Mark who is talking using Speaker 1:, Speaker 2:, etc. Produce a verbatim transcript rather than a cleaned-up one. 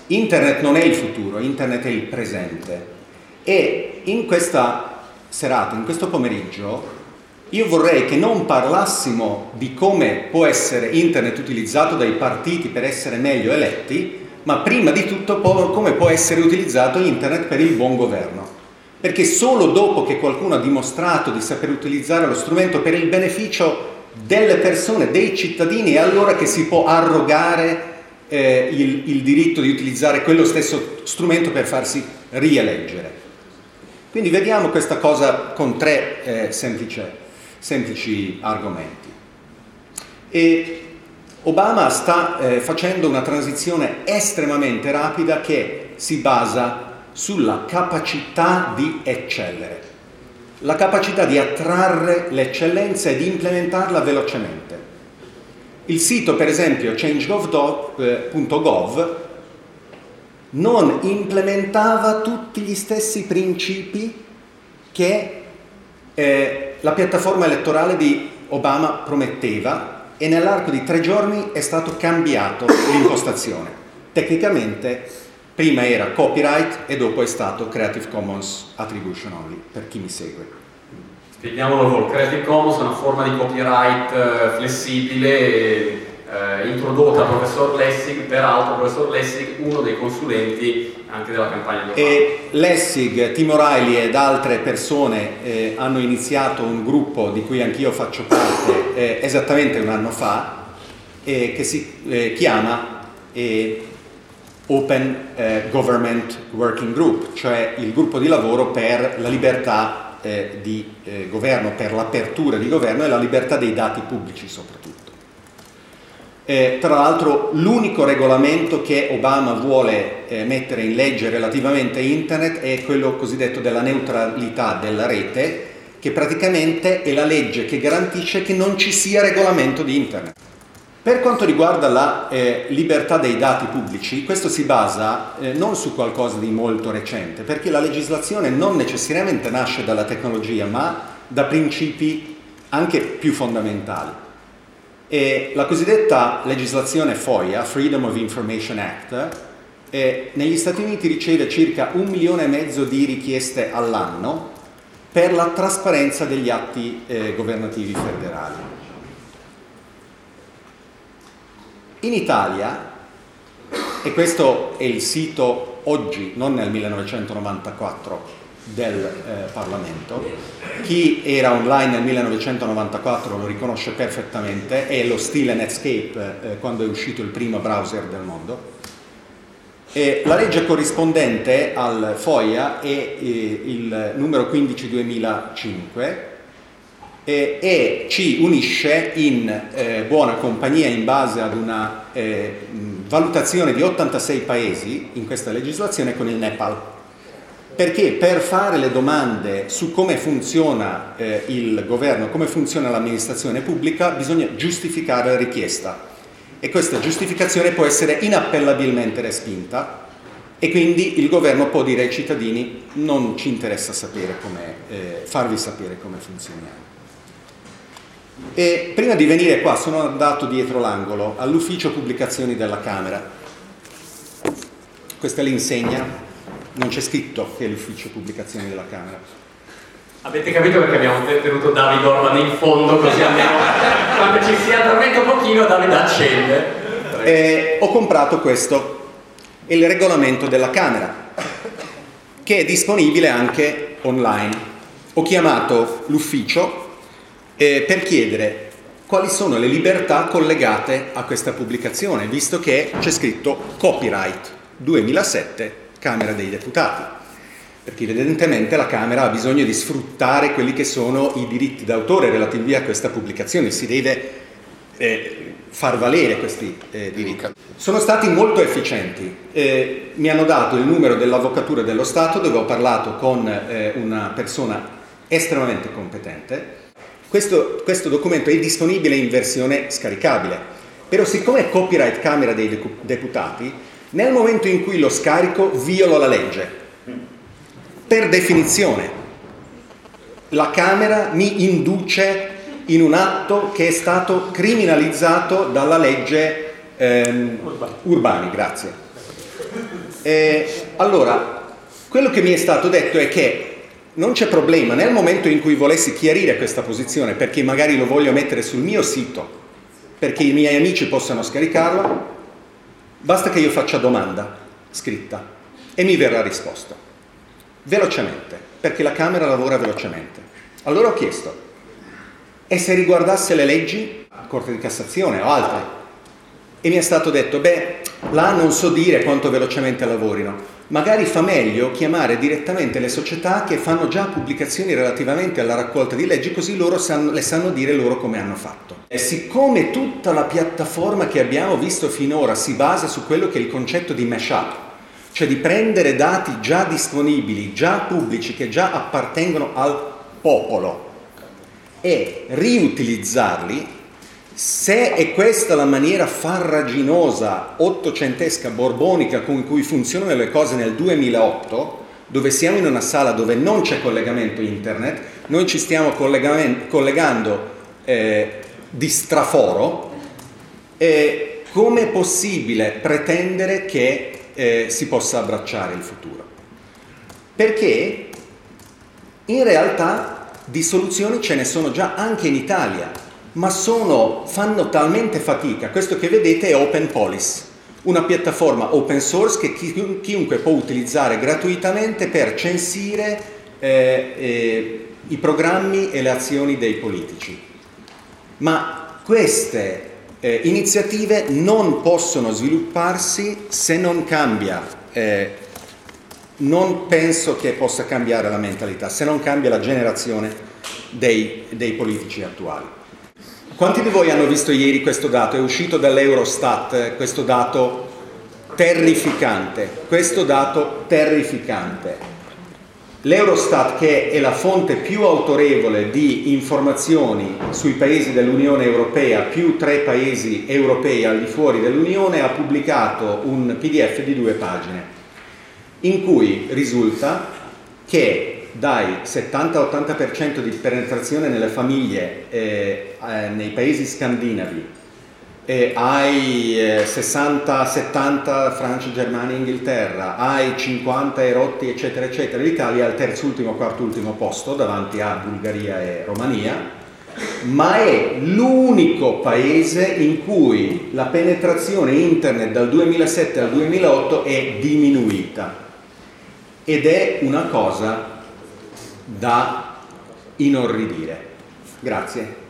Speaker 1: Internet non è il futuro, Internet è il presente. E in questa serata, in questo pomeriggio, io vorrei che non parlassimo di come può essere Internet utilizzato dai partiti per essere meglio eletti, ma prima di tutto come può essere utilizzato Internet per il buon governo. Perché solo dopo che qualcuno ha dimostrato di saper utilizzare lo strumento per il beneficio delle persone, dei cittadini, è allora che si può arrogare eh, il, il diritto di utilizzare quello stesso strumento per farsi rieleggere. Quindi vediamo questa cosa con tre eh, semplici, semplici argomenti. E Obama sta eh, facendo una transizione estremamente rapida che si basa sulla capacità di eccellere, la capacità di attrarre l'eccellenza e di implementarla velocemente. Il sito, per esempio, change punto gov non implementava tutti gli stessi principi che eh, la piattaforma elettorale di Obama prometteva, e nell'arco di tre giorni è stato cambiato l'impostazione. Tecnicamente prima era copyright e dopo è stato Creative Commons Attribution Only, per chi mi segue.
Speaker 2: Spieghiamolo voi, Creative Commons è una forma di copyright eh, flessibile eh, introdotta dal professor Lessig, peraltro il professor Lessig uno dei consulenti anche della campagna di Obama.
Speaker 1: E Lessig, Tim O'Reilly ed altre persone eh, hanno iniziato un gruppo di cui anch'io faccio parte eh, esattamente un anno fa eh, che si eh, chiama eh, Open eh, Government Working Group, cioè il gruppo di lavoro per la libertà eh, di eh, governo, per l'apertura di governo e la libertà dei dati pubblici soprattutto. Eh, tra l'altro l'unico regolamento che Obama vuole eh, mettere in legge relativamente a Internet è quello cosiddetto della neutralità della rete, che praticamente è la legge che garantisce che non ci sia regolamento di Internet. Per quanto riguarda la eh, libertà dei dati pubblici, questo si basa eh, non su qualcosa di molto recente, perché la legislazione non necessariamente nasce dalla tecnologia, ma da principi anche più fondamentali. E la cosiddetta legislazione FOIA, Freedom of Information Act, eh, negli Stati Uniti riceve circa un milione e mezzo di richieste all'anno per la trasparenza degli atti eh, governativi federali. In Italia, e questo è il sito oggi, non nel millenovecentonovantaquattro, del eh, Parlamento, chi era online nel millenovecentonovantaquattro lo riconosce perfettamente, è lo stile Netscape eh, quando è uscito il primo browser del mondo. E la legge corrispondente al FOIA è eh, il numero quindici duemilacinque, E, e ci unisce in eh, buona compagnia in base ad una eh, valutazione di ottantasei paesi in questa legislazione con il Nepal, perché per fare le domande su come funziona eh, il governo, come funziona l'amministrazione pubblica, bisogna giustificare la richiesta e questa giustificazione può essere inappellabilmente respinta e quindi il governo può dire ai cittadini: non ci interessa sapere come, eh, farvi sapere come funzioniamo. E prima di venire qua sono andato dietro l'angolo all'ufficio pubblicazioni della Camera. Questa è l'insegna, non c'è scritto che è l'ufficio pubblicazioni della Camera.
Speaker 2: Avete capito perché abbiamo tenuto Davide Orman in fondo, così almeno quando ci si addormenta un pochino Davide accende.
Speaker 1: E ho comprato questo, è il regolamento della Camera, che è disponibile anche online. Ho chiamato l'ufficio Eh, per chiedere quali sono le libertà collegate a questa pubblicazione, visto che c'è scritto copyright duemilasette Camera dei Deputati, perché evidentemente la Camera ha bisogno di sfruttare quelli che sono i diritti d'autore relativi a questa pubblicazione, si deve eh, far valere questi eh, diritti. Sono stati molto efficienti, eh, mi hanno dato il numero dell'Avvocatura dello Stato dove ho parlato con eh, una persona estremamente competente. Questo, questo documento è disponibile in versione scaricabile, però siccome è copyright Camera dei Deputati, nel momento in cui lo scarico violo la legge. Per definizione, la Camera mi induce in un atto che è stato criminalizzato dalla legge ehm, Urbani, grazie. Eh, allora, quello che mi è stato detto è che non c'è problema, nel momento in cui volessi chiarire questa posizione, perché magari lo voglio mettere sul mio sito, perché i miei amici possano scaricarlo, basta che io faccia domanda scritta e mi verrà risposto velocemente, perché la Camera lavora velocemente. Allora ho chiesto, e se riguardasse le leggi, Corte di Cassazione o altre? E mi è stato detto, beh, là non so dire quanto velocemente lavorino, magari fa meglio chiamare direttamente le società che fanno già pubblicazioni relativamente alla raccolta di leggi, così loro sanno, le sanno dire loro come hanno fatto. E siccome tutta la piattaforma che abbiamo visto finora si basa su quello che è il concetto di mashup, cioè di prendere dati già disponibili, già pubblici, che già appartengono al popolo e riutilizzarli, se è questa la maniera farraginosa, ottocentesca, borbonica con cui funzionano le cose nel duemilaotto, dove siamo in una sala dove non c'è collegamento internet, noi ci stiamo collegando eh, di straforo, eh, come è possibile pretendere che eh, si possa abbracciare il futuro? Perché in realtà di soluzioni ce ne sono già anche in Italia, ma sono, fanno talmente fatica. Questo che vedete è Open Police, una piattaforma open source che chi, chiunque può utilizzare gratuitamente per censire eh, eh, i programmi e le azioni dei politici. Ma queste eh, iniziative non possono svilupparsi se non cambia, eh, non penso che possa cambiare la mentalità, se non cambia la generazione dei, dei politici attuali. Quanti di voi hanno visto ieri questo dato? È uscito dall'Eurostat, questo dato terrificante, questo dato terrificante. L'Eurostat, che è la fonte più autorevole di informazioni sui paesi dell'Unione Europea, più tre paesi europei al di fuori dell'Unione, ha pubblicato un P D F di due pagine, in cui risulta che dai settanta ottanta per cento di penetrazione nelle famiglie eh, eh, nei paesi scandinavi eh, ai eh, sessanta settanta Francia, Germania, Inghilterra, ai cinquanta erotti eccetera eccetera, l'Italia è al terzultimo, quartultimo posto davanti a Bulgaria e Romania, ma è l'unico paese in cui la penetrazione internet dal duemilasette al duemilaotto è diminuita, ed è una cosa da inorridire. Grazie.